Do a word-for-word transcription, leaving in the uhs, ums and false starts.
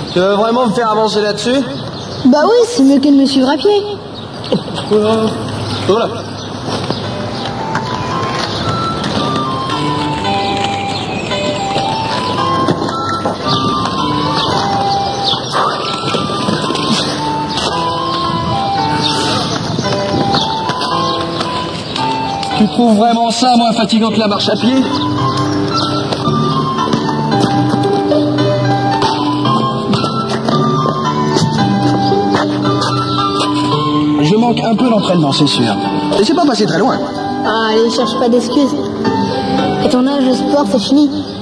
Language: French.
Tu veux vraiment me faire avancer là-dessus? Bah oui, c'est mieux que de me suivre à pied. Voilà. Tu trouves vraiment ça moins fatigant que la marche à pied? Je manque un peu d'entraînement, c'est sûr. Et c'est pas passé très loin. Ah, allez, cherche pas d'excuses. À ton âge, le sport, c'est fini.